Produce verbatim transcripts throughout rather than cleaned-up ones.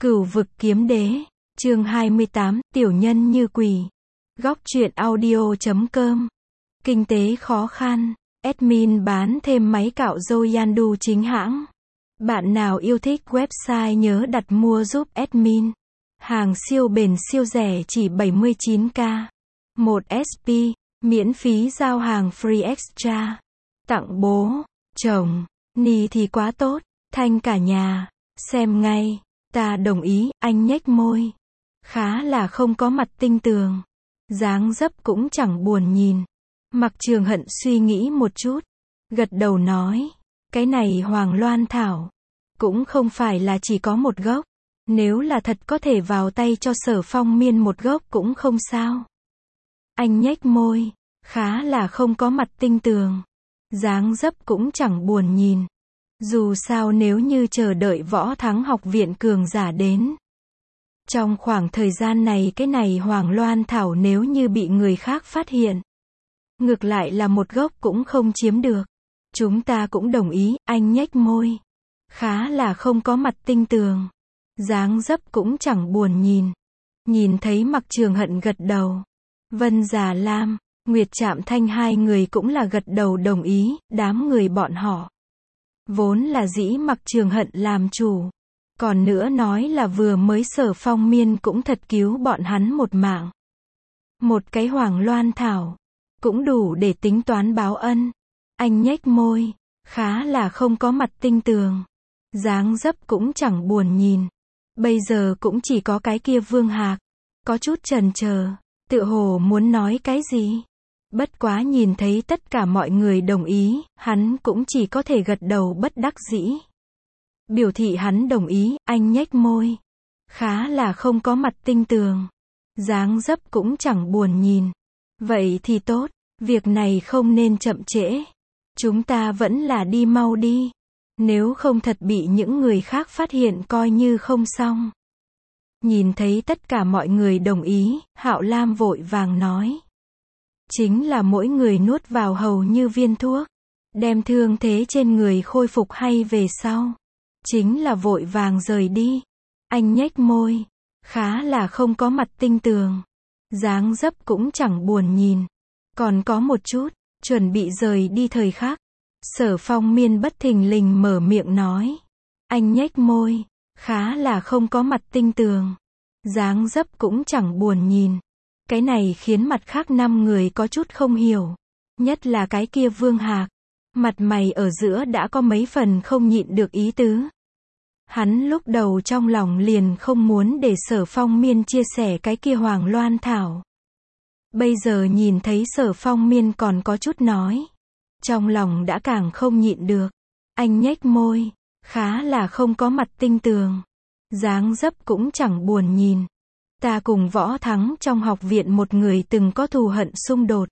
Cửu vực kiếm đế, chương hai mươi tám, tiểu nhân như quỷ. Góc truyện audio chấm com. Kinh tế khó khăn, admin bán thêm máy cạo râu Yandu chính hãng. Bạn nào yêu thích website nhớ đặt mua giúp admin. Hàng siêu bền siêu rẻ chỉ bảy mươi chín k. một ét pê, miễn phí giao hàng free extra. Tặng bố, chồng, ni thì quá tốt, thanh cả nhà, xem ngay. Ta đồng ý, anh nhếch môi. Khá là không có mặt tinh tường. Dáng dấp cũng chẳng buồn nhìn. Mặc Trường Hận suy nghĩ một chút. Gật đầu nói. Cái này Hoàng Loan Thảo. Cũng không phải là chỉ có một gốc. Nếu là thật có thể vào tay cho Sở Phong Miên một gốc cũng không sao. Anh nhếch môi. Khá là không có mặt tinh tường. Dáng dấp cũng chẳng buồn nhìn. Dù sao nếu như chờ đợi Võ Thắng học viện cường giả đến. Trong khoảng thời gian này cái này Hoàng Loan Thảo nếu như bị người khác phát hiện. Ngược lại là một gốc cũng không chiếm được. Chúng ta cũng đồng ý, anh nhếch môi. Khá là không có mặt tinh tường. Dáng dấp cũng chẳng buồn nhìn. Nhìn thấy Mặc Trường Hận gật đầu. Vân Già Lam, Nguyệt Trạm Thanh hai người cũng là gật đầu đồng ý, đám người bọn họ. Vốn là dĩ Mặc Trường Hận làm chủ. Còn nữa nói là vừa mới Sở Phong Miên cũng thật cứu bọn hắn một mạng. Một cái Hoàng Loan Thảo. Cũng đủ để tính toán báo ân. Anh nhếch môi. Khá là không có mặt tinh tường. Dáng dấp cũng chẳng buồn nhìn. Bây giờ cũng chỉ có cái kia Vương Hạc. Có chút chần chờ. Tựa hồ muốn nói cái gì. Bất quá nhìn thấy tất cả mọi người đồng ý, hắn cũng chỉ có thể gật đầu bất đắc dĩ. Biểu thị hắn đồng ý, anh nhếch môi. Khá là không có mặt tinh tường. Dáng dấp cũng chẳng buồn nhìn. Vậy thì tốt, việc này không nên chậm trễ. Chúng ta vẫn là đi mau đi. Nếu không thật bị những người khác phát hiện coi như không xong. Nhìn thấy tất cả mọi người đồng ý, Hạo Lam vội vàng nói. Chính là mỗi người nuốt vào hầu như viên thuốc. Đem thương thế trên người khôi phục hay về sau. Chính là vội vàng rời đi. Anh nhếch môi. Khá là không có mặt tinh tường. Dáng dấp cũng chẳng buồn nhìn. Còn có một chút, chuẩn bị rời đi thời khắc. Sở Phong Miên bất thình lình mở miệng nói. Anh nhếch môi. Khá là không có mặt tinh tường. Dáng dấp cũng chẳng buồn nhìn. Cái này khiến mặt khác năm người có chút không hiểu. Nhất là cái kia Vương Hạc. Mặt mày ở giữa đã có mấy phần không nhịn được ý tứ. Hắn lúc đầu trong lòng liền không muốn để Sở Phong Miên chia sẻ cái kia Hoàng Loan Thảo. Bây giờ nhìn thấy Sở Phong Miên còn có chút nói. Trong lòng đã càng không nhịn được. Anh nhếch môi. Khá là không có mặt tinh tường. Dáng dấp cũng chẳng buồn nhìn. Ta cùng Võ Thắng trong học viện một người từng có thù hận xung đột.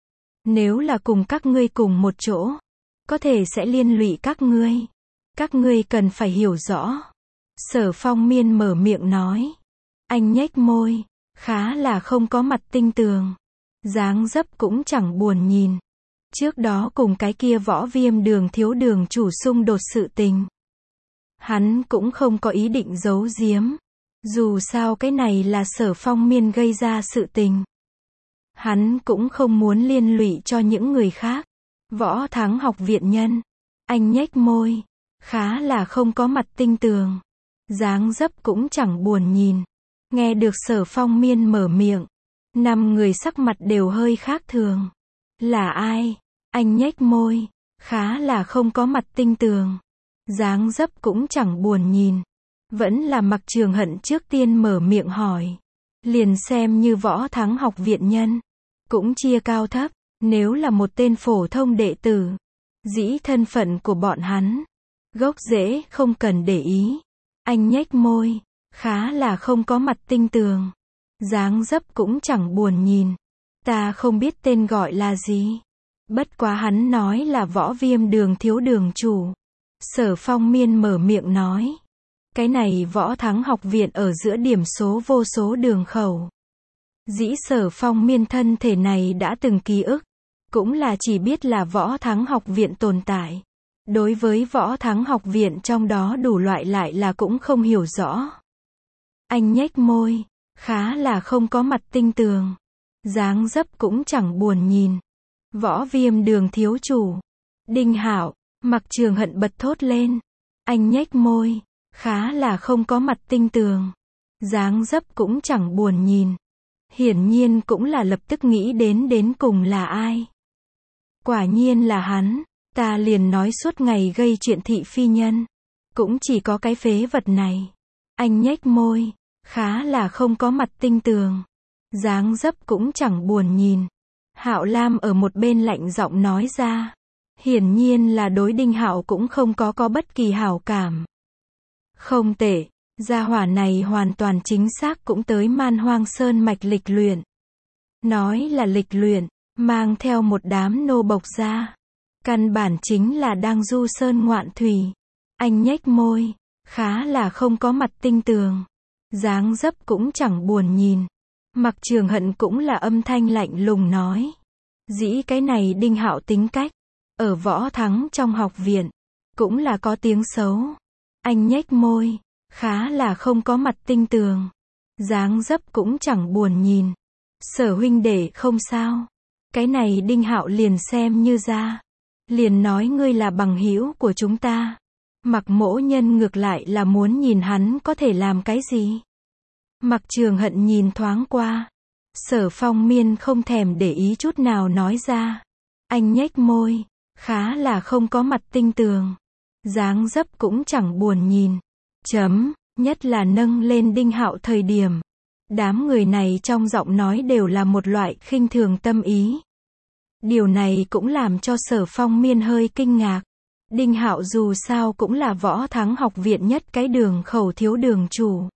Nếu là cùng các ngươi cùng một chỗ, có thể sẽ liên lụy các ngươi. Các ngươi cần phải hiểu rõ. Sở Phong Miên mở miệng nói. Anh nhếch môi. Khá là không có mặt tinh tường. Dáng dấp cũng chẳng buồn nhìn. Trước đó cùng cái kia Võ Viêm Đường thiếu đường chủ xung đột sự tình. Hắn cũng không có ý định giấu giếm. Dù sao cái này là Sở Phong Miên gây ra sự tình. Hắn cũng không muốn liên lụy cho những người khác. Võ Thắng học viện nhân. Anh nhếch môi. Khá là không có mặt tinh tường. Dáng dấp cũng chẳng buồn nhìn. Nghe được Sở Phong Miên mở miệng. Năm người sắc mặt đều hơi khác thường. Là ai? Anh nhếch môi. Khá là không có mặt tinh tường. Dáng dấp cũng chẳng buồn nhìn. Vẫn là Mặc Trường Hận trước tiên mở miệng hỏi. Liền xem như Võ Thắng học viện nhân. Cũng chia cao thấp. Nếu là một tên phổ thông đệ tử. Dĩ thân phận của bọn hắn. Gốc rễ không cần để ý. Anh nhếch môi. Khá là không có mặt tinh tường. Dáng dấp cũng chẳng buồn nhìn. Ta không biết tên gọi là gì. Bất quá hắn nói là Võ Viêm Đường thiếu đường chủ. Sở Phong Miên mở miệng nói. Cái này Võ Thắng học viện ở giữa điểm số vô số đường khẩu. Dĩ Sở Phong Miên thân thể này đã từng ký ức. Cũng là chỉ biết là Võ Thắng học viện tồn tại. Đối với Võ Thắng học viện trong đó đủ loại lại là cũng không hiểu rõ. Anh nhếch môi, khá là không có mặt tinh tường. Dáng dấp cũng chẳng buồn nhìn. Võ Viêm Đường thiếu chủ. Đinh Hạo, Mặc Trường Hận bật thốt lên. Anh nhếch môi, khá là không có mặt tinh tường. Dáng dấp cũng chẳng buồn nhìn. Hiển nhiên cũng là lập tức nghĩ đến đến cùng là ai. Quả nhiên là hắn, ta liền nói suốt ngày gây chuyện thị phi nhân. Cũng chỉ có cái phế vật này. Anh nhếch môi, khá là không có mặt tinh tường. Dáng dấp cũng chẳng buồn nhìn. Hạo Lam ở một bên lạnh giọng nói ra. Hiển nhiên là đối Đinh Hạo cũng không có có bất kỳ hảo cảm. Không tệ, gia hỏa này hoàn toàn chính xác cũng tới Man Hoang Sơn mạch lịch luyện. Nói là lịch luyện, mang theo một đám nô bộc ra. Căn bản chính là đang du sơn ngoạn thủy. Anh nhếch môi, khá là không có mặt tinh tường. Dáng dấp cũng chẳng buồn nhìn. Mặc Trường Hận cũng là âm thanh lạnh lùng nói. Dĩ cái này Đinh Hạo tính cách, ở Võ Thắng trong học viện, cũng là có tiếng xấu. Anh nhếch môi, khá là không có mặt tinh tường. Dáng dấp cũng chẳng buồn nhìn. Sở huynh đệ không sao. Cái này Đinh Hạo liền xem như ra. Liền nói ngươi là bằng hữu của chúng ta. Mặc Mỗ Nhân ngược lại là muốn nhìn hắn có thể làm cái gì. Mặc Trường Hận nhìn thoáng qua. Sở Phong Miên không thèm để ý chút nào nói ra. Anh nhếch môi, khá là không có mặt tinh tường. Dáng dấp cũng chẳng buồn nhìn. Chấm, nhất là nâng lên Đinh Hạo thời điểm. Đám người này trong giọng nói đều là một loại khinh thường tâm ý. Điều này cũng làm cho Sở Phong Miên hơi kinh ngạc. Đinh Hạo dù sao cũng là Võ Thắng học viện nhất cái đường khẩu thiếu đường chủ.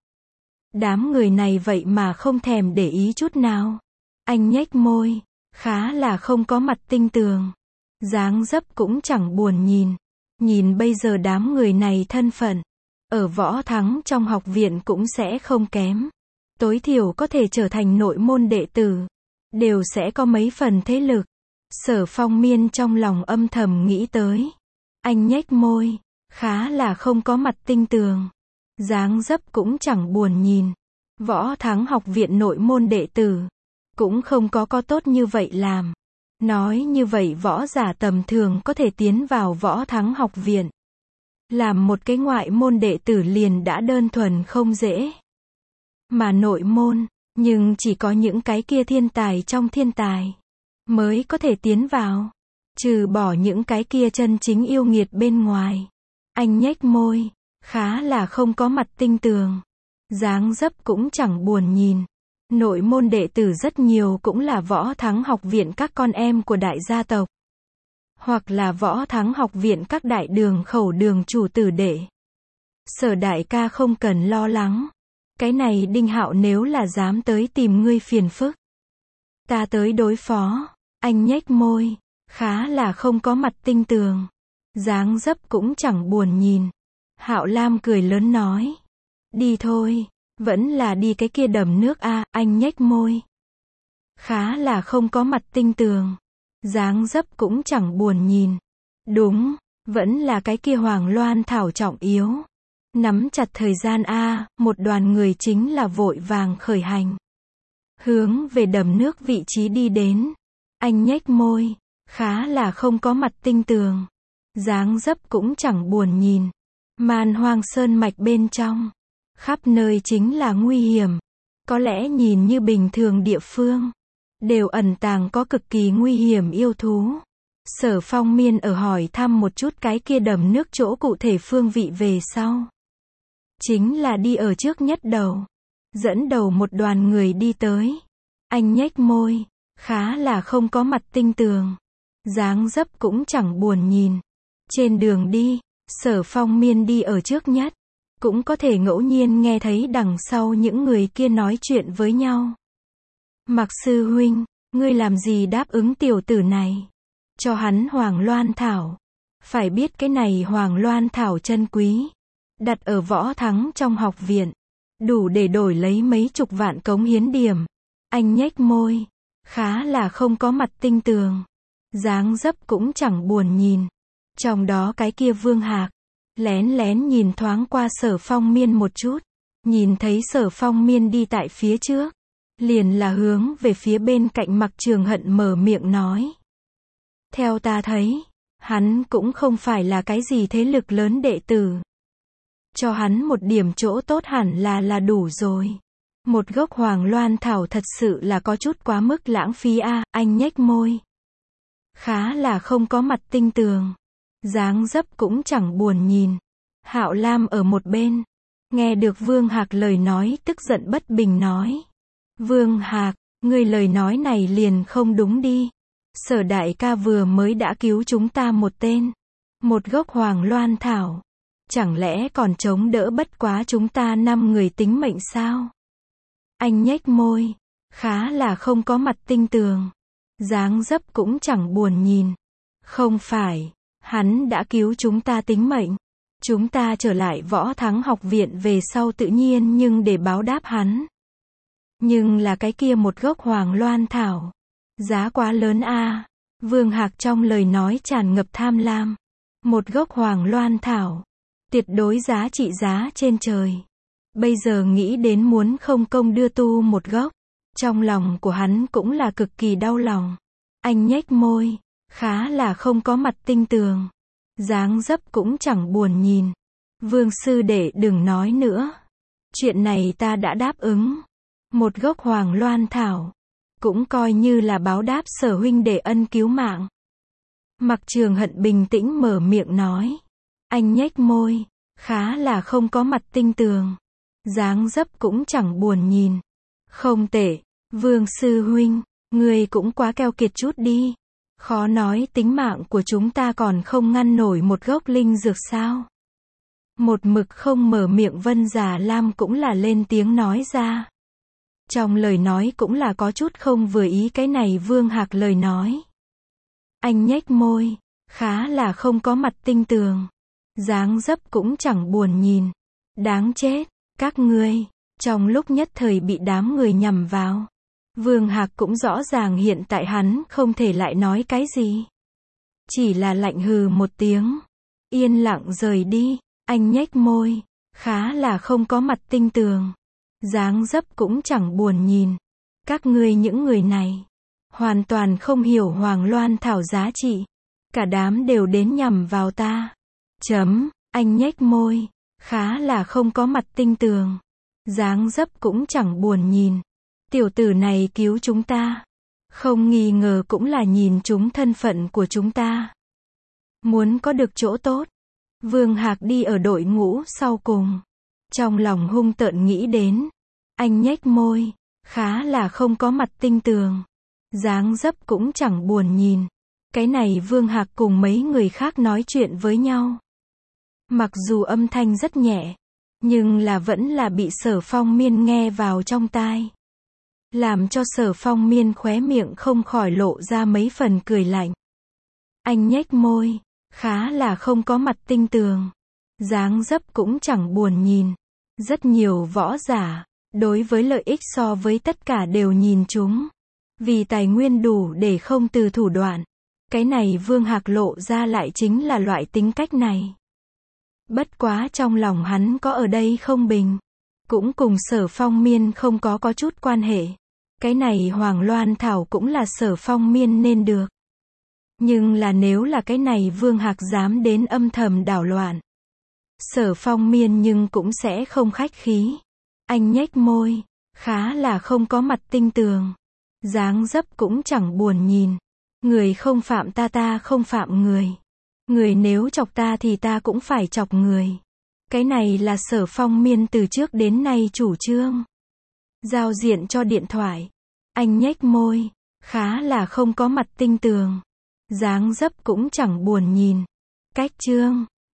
Đám người này vậy mà không thèm để ý chút nào. Anh nhếch môi, khá là không có mặt tinh tường. Dáng dấp cũng chẳng buồn nhìn. Nhìn bây giờ đám người này thân phận, ở Võ Thắng trong học viện cũng sẽ không kém. Tối thiểu có thể trở thành nội môn đệ tử. Đều sẽ có mấy phần thế lực. Sở Phong Miên trong lòng âm thầm nghĩ tới. Anh nhếch môi, khá là không có mặt tinh tường. Dáng dấp cũng chẳng buồn nhìn. Võ Thắng học viện nội môn đệ tử, cũng không có có tốt như vậy làm. Nói như vậy võ giả tầm thường có thể tiến vào Võ Thắng học viện. Làm một cái ngoại môn đệ tử liền đã đơn thuần không dễ. Mà nội môn, nhưng chỉ có những cái kia thiên tài trong thiên tài mới có thể tiến vào. Trừ bỏ những cái kia chân chính yêu nghiệt bên ngoài. Anh nhếch môi, khá là không có mặt tinh tường. Dáng dấp cũng chẳng buồn nhìn. Nội môn đệ tử rất nhiều cũng là Võ Thắng học viện các con em của đại gia tộc. Hoặc là Võ Thắng học viện các đại đường khẩu đường chủ tử đệ. Sở đại ca không cần lo lắng. Cái này Đinh Hạo nếu là dám tới tìm ngươi phiền phức, ta tới đối phó. Anh nhếch môi, khá là không có mặt tinh tường. Dáng dấp cũng chẳng buồn nhìn. Hạo Lam cười lớn nói. Đi thôi, vẫn là đi cái kia đầm nước a. À, anh nhếch môi, khá là không có mặt tinh tường. Dáng dấp cũng chẳng buồn nhìn. Đúng, vẫn là cái kia Hoàng Loan Thảo trọng yếu. Nắm chặt thời gian a. À, một đoàn người chính là vội vàng khởi hành. Hướng về đầm nước vị trí đi đến. Anh nhếch môi, khá là không có mặt tinh tường. Dáng dấp cũng chẳng buồn nhìn. Man Hoang Sơn mạch bên trong, khắp nơi chính là nguy hiểm. Có lẽ nhìn như bình thường địa phương, đều ẩn tàng có cực kỳ nguy hiểm yêu thú. Sở Phong Miên ở hỏi thăm một chút cái kia đầm nước chỗ cụ thể phương vị về sau. Chính là đi ở trước nhất đầu. Dẫn đầu một đoàn người đi tới. Anh nhếch môi, khá là không có mặt tinh tường. Dáng dấp cũng chẳng buồn nhìn. Trên đường đi, Sở Phong Miên đi ở trước nhất. Cũng có thể ngẫu nhiên nghe thấy đằng sau những người kia nói chuyện với nhau. Mặc sư huynh, ngươi làm gì đáp ứng tiểu tử này? Cho hắn Hoàng Loan Thảo. Phải biết cái này Hoàng Loan Thảo chân quý. Đặt ở Võ Thắng trong học viện. Đủ để đổi lấy mấy chục vạn cống hiến điểm. Anh nhếch môi, khá là không có mặt tinh tường. Dáng dấp cũng chẳng buồn nhìn. Trong đó cái kia Vương Hạc, lén lén nhìn thoáng qua Sở Phong Miên một chút. nhìn thấy Sở Phong Miên đi tại phía trước, liền là hướng về phía bên cạnh Mặc Trường Hận mở miệng nói. Theo ta thấy, hắn cũng không phải là cái gì thế lực lớn đệ tử. Cho hắn một điểm chỗ tốt hẳn là là đủ rồi. Một gốc Hoàng Loan Thảo thật sự là có chút quá mức lãng phí a, à, anh nhếch môi. Khá là không có mặt tinh tường. Dáng dấp cũng chẳng buồn nhìn. Hạo Lam ở một bên. Nghe được Vương Hạc lời nói tức giận bất bình nói. Vương Hạc, ngươi lời nói này liền không đúng đi. Sở đại ca vừa mới đã cứu chúng ta một tên. Một gốc Hoàng Loan Thảo. Chẳng lẽ còn chống đỡ bất quá chúng ta năm người tính mệnh sao? Anh nhếch môi. Khá là không có mặt tinh tường. Dáng dấp cũng chẳng buồn nhìn. Không phải, hắn đã cứu chúng ta tính mệnh. Chúng ta trở lại Võ Thắng học viện về sau tự nhiên nhưng để báo đáp hắn. Nhưng là cái kia một gốc Hoàng Loan Thảo. Giá quá lớn a. À. Vương Hạc trong lời nói tràn ngập tham lam. Một gốc Hoàng Loan Thảo. Tuyệt đối giá trị giá trên trời. Bây giờ nghĩ đến muốn không công đưa tu một gốc. Trong lòng của hắn cũng là cực kỳ đau lòng. Anh nhếch môi. Khá là không có mặt tinh tường. Dáng dấp cũng chẳng buồn nhìn. Vương sư đệ đừng nói nữa. Chuyện này ta đã đáp ứng. Một gốc Hoàng Loan Thảo. Cũng coi như là báo đáp Sở huynh đệ ân cứu mạng. Mặc Trường Hận bình tĩnh mở miệng nói. Anh nhếch môi. Khá là không có mặt tinh tường. Dáng dấp cũng chẳng buồn nhìn. Không tệ. Vương sư huynh. Ngươi cũng quá keo kiệt chút đi. Khó nói tính mạng của chúng ta còn không ngăn nổi một gốc linh dược sao. Một mực không mở miệng Vân Già Lam cũng là lên tiếng nói ra. Trong lời nói cũng là có chút không vừa ý cái này Vương Hạc lời nói. Anh nhếch môi. Khá là không có mặt tinh tường. Dáng dấp cũng chẳng buồn nhìn. Đáng chết. Các ngươi. Trong lúc nhất thời bị đám người nhằm vào. Vương Hạc cũng rõ ràng hiện tại hắn không thể lại nói cái gì. Chỉ là lạnh hừ một tiếng. Yên lặng rời đi. Anh nhếch môi. Khá là không có mặt tinh tường. Dáng dấp cũng chẳng buồn nhìn. Các ngươi những người này. Hoàn toàn không hiểu Hoàng Loan Thảo giá trị. Cả đám đều đến nhằm vào ta. Chấm. Anh nhếch môi. Khá là không có mặt tinh tường. Dáng dấp cũng chẳng buồn nhìn. Tiểu tử này cứu chúng ta. Không nghi ngờ cũng là nhìn chúng thân phận của chúng ta. Muốn có được chỗ tốt. Vương Hạc đi ở đội ngũ sau cùng. Trong lòng hung tợn nghĩ đến. Anh nhếch môi. Khá là không có mặt tinh tường. Dáng dấp cũng chẳng buồn nhìn. Cái này Vương Hạc cùng mấy người khác nói chuyện với nhau. Mặc dù âm thanh rất nhẹ. Nhưng là vẫn là bị Sở Phong Miên nghe vào trong tai. Làm cho Sở Phong Miên khóe miệng không khỏi lộ ra mấy phần cười lạnh. Anh nhếch môi. Khá là không có mặt tinh tường. Dáng dấp cũng chẳng buồn nhìn. Rất nhiều võ giả. Đối với lợi ích so với tất cả đều nhìn chúng. Vì tài nguyên đủ để không từ thủ đoạn. Cái này Vương Hạc lộ ra lại chính là loại tính cách này. Bất quá trong lòng hắn có ở đây không bình. Cũng cùng Sở Phong Miên không có có chút quan hệ. Cái này Hoàng Loan Thảo cũng là Sở Phong Miên nên được. Nhưng là nếu là cái này Vương Hạc dám đến âm thầm đảo loạn. Sở Phong Miên nhưng cũng sẽ không khách khí. Anh nhếch môi. Khá là không có mặt tinh tường. Dáng dấp cũng chẳng buồn nhìn. Người không phạm ta ta không phạm người. Người nếu chọc ta thì ta cũng phải chọc người. Cái này là Sở Phong Miên từ trước đến nay chủ trương. Giao diện cho điện thoại. Anh nhếch môi. Khá là không có mặt tinh tường. Dáng dấp cũng chẳng buồn nhìn. Cách chương.